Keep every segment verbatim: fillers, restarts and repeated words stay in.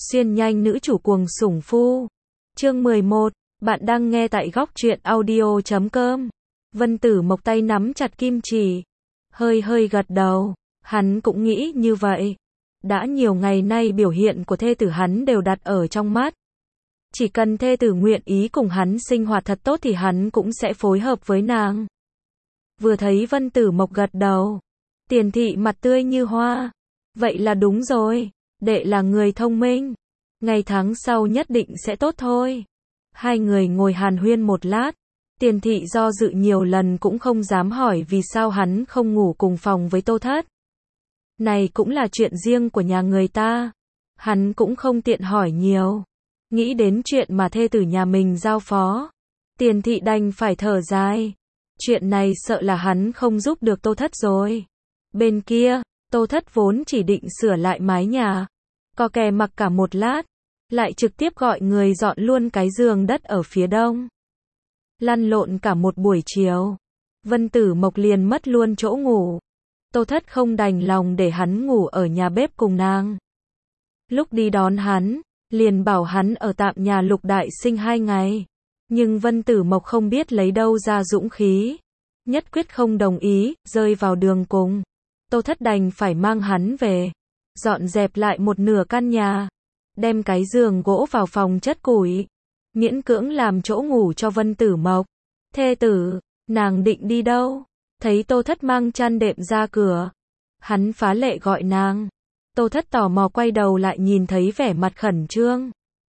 Xuyên nhanh nữ chủ cuồng sủng phu. Chương mười một, bạn đang nghe tại góc truyện audio chấm com. Vân Tử Mộc tay nắm chặt kim chỉ, hơi hơi gật đầu, hắn cũng nghĩ như vậy. Đã nhiều ngày nay biểu hiện của thê tử hắn đều đặt ở trong mắt. Chỉ cần thê tử nguyện ý cùng hắn sinh hoạt thật tốt thì hắn cũng sẽ phối hợp với nàng. Vừa thấy Vân Tử Mộc gật đầu, Tiền Thị mặt tươi như hoa. Vậy là đúng rồi, đệ là người thông minh. Ngày tháng sau nhất định sẽ tốt thôi. Hai người ngồi hàn huyên một lát. Tiền Thị do dự nhiều lần cũng không dám hỏi vì sao hắn không ngủ cùng phòng với Tô Thất. Này cũng là chuyện riêng của nhà người ta. Hắn cũng không tiện hỏi nhiều. Nghĩ đến chuyện mà thê tử nhà mình giao phó, Tiền Thị đành phải thở dài. Chuyện này sợ là hắn không giúp được Tô Thất rồi. Bên kia, Tô Thất vốn chỉ định sửa lại mái nhà, có kè mặc cả một lát, lại trực tiếp gọi người dọn luôn cái giường đất ở phía đông. Lăn lộn cả một buổi chiều, Vân Tử Mộc liền mất luôn chỗ ngủ. Tô Thất không đành lòng để hắn ngủ ở nhà bếp cùng nàng. Lúc đi đón hắn, liền bảo hắn ở tạm nhà Lục Đại Sinh hai ngày. Nhưng Vân Tử Mộc không biết lấy đâu ra dũng khí, nhất quyết không đồng ý, rơi vào đường cùng. Tô Thất đành phải mang hắn về, dọn dẹp lại một nửa căn nhà, đem cái giường gỗ vào phòng chất củi, miễn cưỡng làm chỗ ngủ cho Vân Tử Mộc. Thê tử, nàng định đi đâu? Thấy Tô Thất mang chăn đệm ra cửa, hắn phá lệ gọi nàng. Tô Thất tò mò quay đầu lại nhìn thấy vẻ mặt khẩn trương,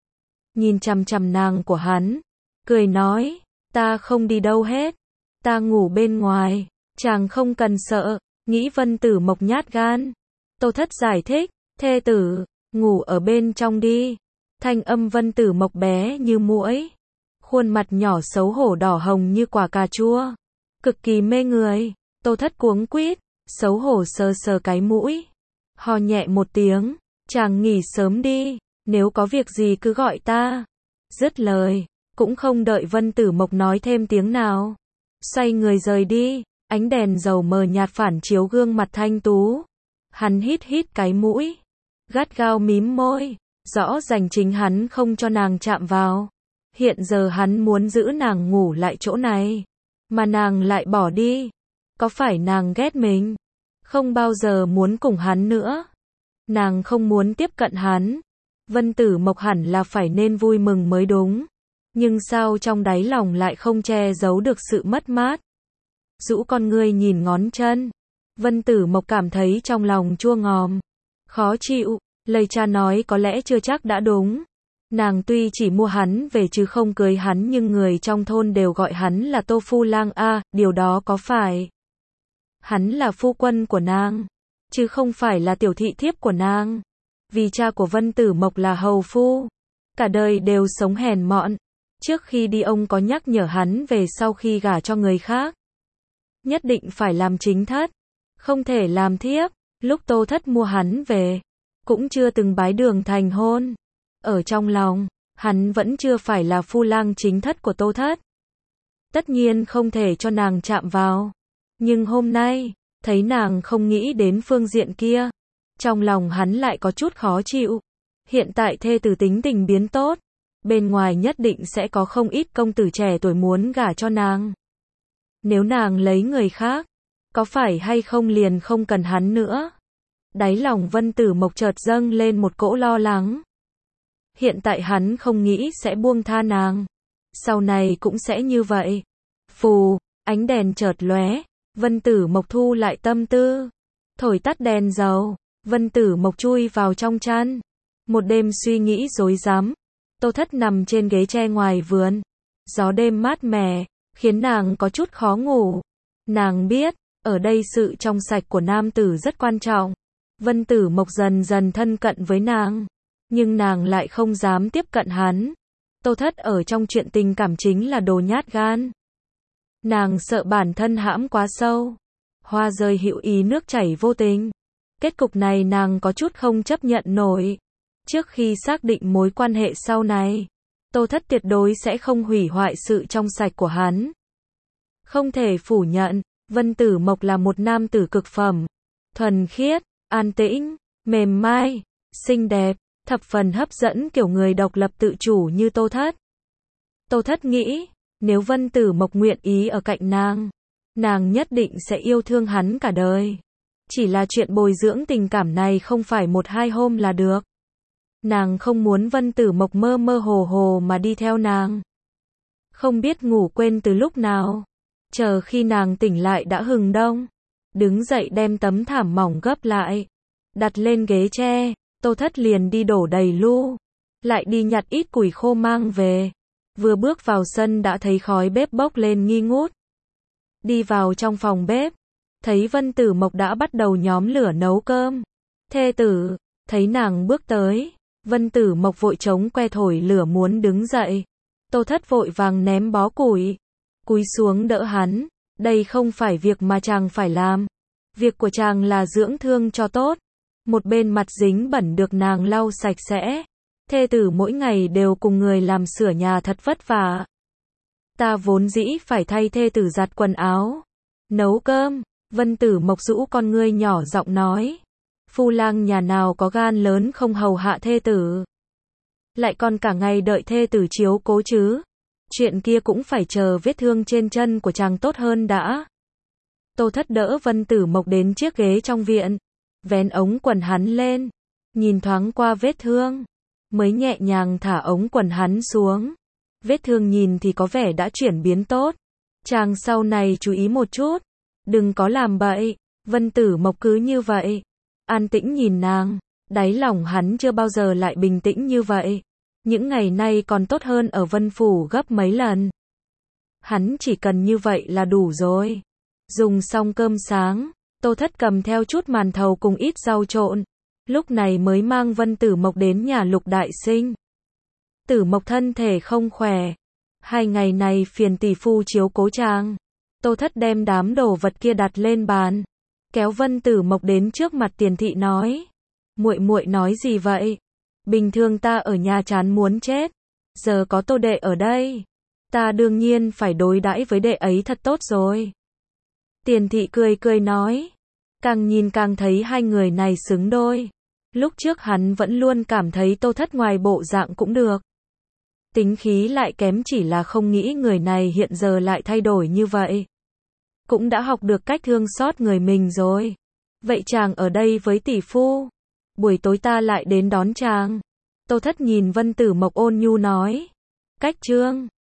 nhìn chằm chằm nàng của hắn, cười nói, ta không đi đâu hết, ta ngủ bên ngoài, chàng không cần sợ. Nghĩ Vân Tử Mộc nhát gan, Tô Thất giải thích, thê tử, ngủ ở bên trong đi. Thanh âm Vân Tử Mộc bé như muỗi, khuôn mặt nhỏ xấu hổ đỏ hồng như quả cà chua, cực kỳ mê người. Tô Thất cuống quýt, xấu hổ sờ sờ cái mũi, ho nhẹ một tiếng, chàng nghỉ sớm đi, nếu có việc gì cứ gọi ta. Dứt lời, cũng không đợi Vân Tử Mộc nói thêm tiếng nào, xoay người rời đi. Ánh đèn dầu mờ nhạt phản chiếu gương mặt thanh tú. Hắn hít hít cái mũi, gắt gao mím môi, rõ ràng chính hắn không cho nàng chạm vào. Hiện giờ hắn muốn giữ nàng ngủ lại chỗ này, mà nàng lại bỏ đi. Có phải nàng ghét mình, không bao giờ muốn cùng hắn nữa? Nàng không muốn tiếp cận hắn. Vân Tử Mộc hẳn là phải nên vui mừng mới đúng. Nhưng sao trong đáy lòng lại không che giấu được sự mất mát. Rũ con ngươi nhìn ngón chân, Vân Tử Mộc cảm thấy trong lòng chua ngòm, khó chịu. Lời cha nói có lẽ chưa chắc đã đúng. Nàng tuy chỉ mua hắn về chứ không cưới hắn, nhưng người trong thôn đều gọi hắn là Tô Phu Lang a, điều đó có phải? Hắn là phu quân của nàng, chứ không phải là tiểu thị thiếp của nàng. Vì cha của Vân Tử Mộc là hầu phu, cả đời đều sống hèn mọn. Trước khi đi ông có nhắc nhở hắn về sau khi gả cho người khác, nhất định phải làm chính thất, không thể làm thiếp. Lúc Tô Thất mua hắn về, cũng chưa từng bái đường thành hôn. Ở trong lòng, hắn vẫn chưa phải là phu lang chính thất của Tô Thất. Tất nhiên không thể cho nàng chạm vào. Nhưng hôm nay, thấy nàng không nghĩ đến phương diện kia, trong lòng hắn lại có chút khó chịu. Hiện tại thê tử tính tình biến tốt, bên ngoài nhất định sẽ có không ít công tử trẻ tuổi muốn gả cho nàng. Nếu nàng lấy người khác, có phải hay không liền không cần hắn nữa? Đáy lòng Vân Tử Mộc chợt dâng lên một cỗ lo lắng. Hiện tại hắn không nghĩ sẽ buông tha nàng, sau này cũng sẽ như vậy. Phù, ánh đèn chợt lóe, Vân Tử Mộc thu lại tâm tư, thổi tắt đèn dầu, Vân Tử Mộc chui vào trong chăn. Một đêm suy nghĩ rối rắm, Tô Thất nằm trên ghế tre ngoài vườn, gió đêm mát mẻ, khiến nàng có chút khó ngủ. Nàng biết, ở đây sự trong sạch của nam tử rất quan trọng. Vân Tử Mộc dần dần thân cận với nàng, nhưng nàng lại không dám tiếp cận hắn. Tô Thất ở trong chuyện tình cảm chính là đồ nhát gan. Nàng sợ bản thân hãm quá sâu, hoa rơi hữu ý nước chảy vô tình. Kết cục này nàng có chút không chấp nhận nổi. Trước khi xác định mối quan hệ sau này, Tô Thất tuyệt đối sẽ không hủy hoại sự trong sạch của hắn. Không thể phủ nhận, Vân Tử Mộc là một nam tử cực phẩm, thuần khiết, an tĩnh, mềm mai, xinh đẹp. thập phần hấp dẫn kiểu người độc lập tự chủ như Tô Thất. Tô Thất nghĩ, nếu Vân Tử Mộc nguyện ý ở cạnh nàng, nàng nhất định sẽ yêu thương hắn cả đời. Chỉ là chuyện bồi dưỡng tình cảm này không phải một hai hôm là được. Nàng không muốn Vân Tử Mộc mơ mơ hồ hồ mà đi theo nàng. Không biết ngủ quên từ lúc nào. Chờ khi nàng tỉnh lại đã hừng đông. Đứng dậy đem tấm thảm mỏng gấp lại. Đặt lên ghế tre, Tô Thất liền đi đổ đầy lu. Lại đi nhặt ít củi khô mang về. Vừa bước vào sân đã thấy khói bếp bốc lên nghi ngút. Đi vào trong phòng bếp. Thấy Vân Tử Mộc đã bắt đầu nhóm lửa nấu cơm. Thê tử, thấy nàng bước tới. Vân Tử Mộc vội chống que thổi lửa muốn đứng dậy. Tô Thất vội vàng ném bó củi. Cúi xuống đỡ hắn. Đây không phải việc mà chàng phải làm. Việc của chàng là dưỡng thương cho tốt. Một bên mặt dính bẩn được nàng lau sạch sẽ. Thê tử mỗi ngày đều cùng người làm sửa nhà thật vất vả. Ta vốn dĩ phải thay thê tử giặt quần áo, nấu cơm. Vân Tử Mộc rũ con ngươi nhỏ giọng nói. Phu lang nhà nào có gan lớn không hầu hạ thê tử. Lại còn cả ngày đợi thê tử chiếu cố chứ. Chuyện kia cũng phải chờ vết thương trên chân của chàng tốt hơn đã. Tô Thất đỡ Vân Tử Mộc đến chiếc ghế trong viện. Vén ống quần hắn lên. Nhìn thoáng qua vết thương. Mới nhẹ nhàng thả ống quần hắn xuống. Vết thương nhìn thì có vẻ đã chuyển biến tốt. Chàng sau này chú ý một chút. Đừng có làm bậy. Vân Tử Mộc cứ như vậy. An tĩnh nhìn nàng. Đáy lòng hắn chưa bao giờ lại bình tĩnh như vậy. Những ngày nay còn tốt hơn ở Vân Phủ gấp mấy lần. Hắn chỉ cần như vậy là đủ rồi. Dùng xong cơm sáng. Tô Thất cầm theo chút màn thầu cùng ít rau trộn. Lúc này mới mang Vân Tử Mộc đến nhà Lục Đại Sinh. Tử Mộc thân thể không khỏe. Hai ngày này phiền tỷ phu chiếu cố chàng. Tô Thất đem đám đồ vật kia đặt lên bàn. Kéo Vân Tử Mộc đến trước mặt Tiền thị nói. Muội muội nói gì vậy? Bình thường ta ở nhà chán muốn chết. Giờ có Tô đệ ở đây. Ta đương nhiên phải đối đãi với đệ ấy thật tốt rồi. Tiền thị cười cười nói. Càng nhìn càng thấy hai người này xứng đôi. Lúc trước hắn vẫn luôn cảm thấy Tô Thất ngoài bộ dạng cũng được. Tính khí lại kém, chỉ là không nghĩ người này hiện giờ lại thay đổi như vậy. Cũng đã học được cách thương xót người mình rồi. Vậy chàng ở đây với tỷ phu. Buổi tối ta lại đến đón chàng. Tô Thất nhìn Vân Tử Mộc ôn nhu nói. Cách trương.